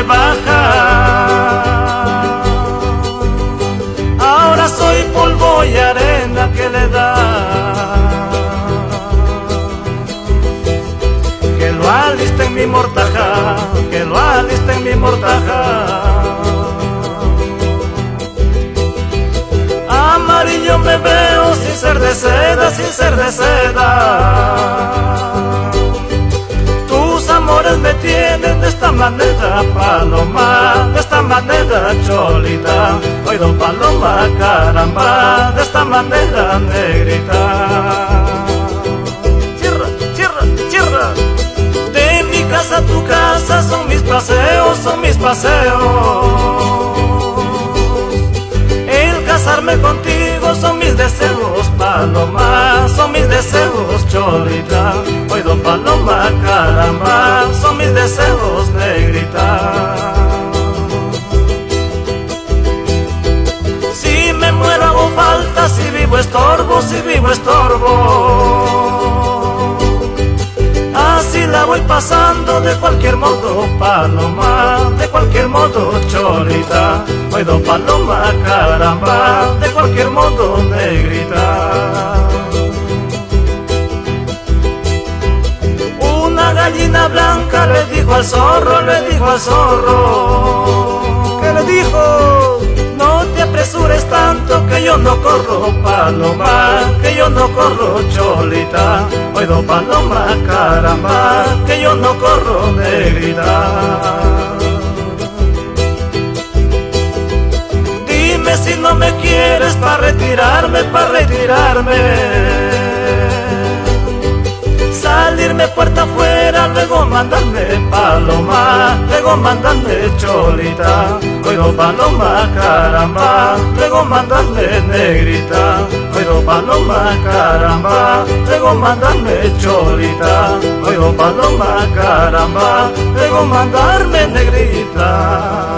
de baja. Ahora soy polvo y arena que le da. Que lo aliste en mi mortaja, que lo aliste en mi mortaja. Amarillo me veo sin ser de seda, sin ser de seda. Tus amores me tienen de esta manera, paloma, de esta manera, cholita. Oído, paloma, caramba, de esta manera, negrita. Cierra, cierra, cierra. De mi casa a tu casa son mis paseos, son mis paseos. Casarme contigo son mis deseos, paloma, son mis deseos, cholita. Oído, paloma, caramba, son mis deseos, negrita. Si me muero hago falta, si vivo estorbo, si vivo estorbo. Así la voy pasando de cualquier modo, paloma, de cualquier modo, cholita. Oído, paloma, caramba, de cualquier modo, negrita. Una gallina blanca le dijo al zorro, le dijo al zorro. ¿Qué le dijo? No te apresures tanto que yo no corro, paloma, que yo no corro, cholita. Oído, paloma, caramba, que yo no corro, negrita. Dime si no me quieres pa' retirarme, pa' retirarme. Salirme puerta afuera, luego mandarme, paloma, luego mandarme, cholita. Oído, paloma, caramba, luego mandarme, negrita. Oído, paloma, caramba, luego mandarme, cholita. Oído, paloma, caramba, luego mandarme, negrita.